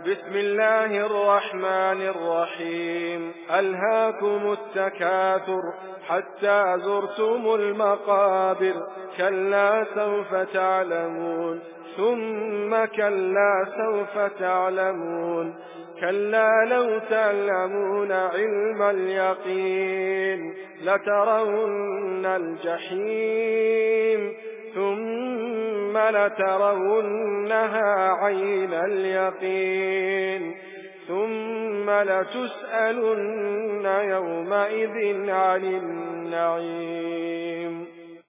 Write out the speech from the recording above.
بسم الله الرحمن الرحيم. ألهاكم التكاثر حتى زرتم المقابر، كلا سوف تعلمون ثم كلا سوف تعلمون، كلا لو تعلمون علم اليقين لترون الجحيم ثم لترونها عين اليقين ثم لتسألن يومئذ عن النعيم.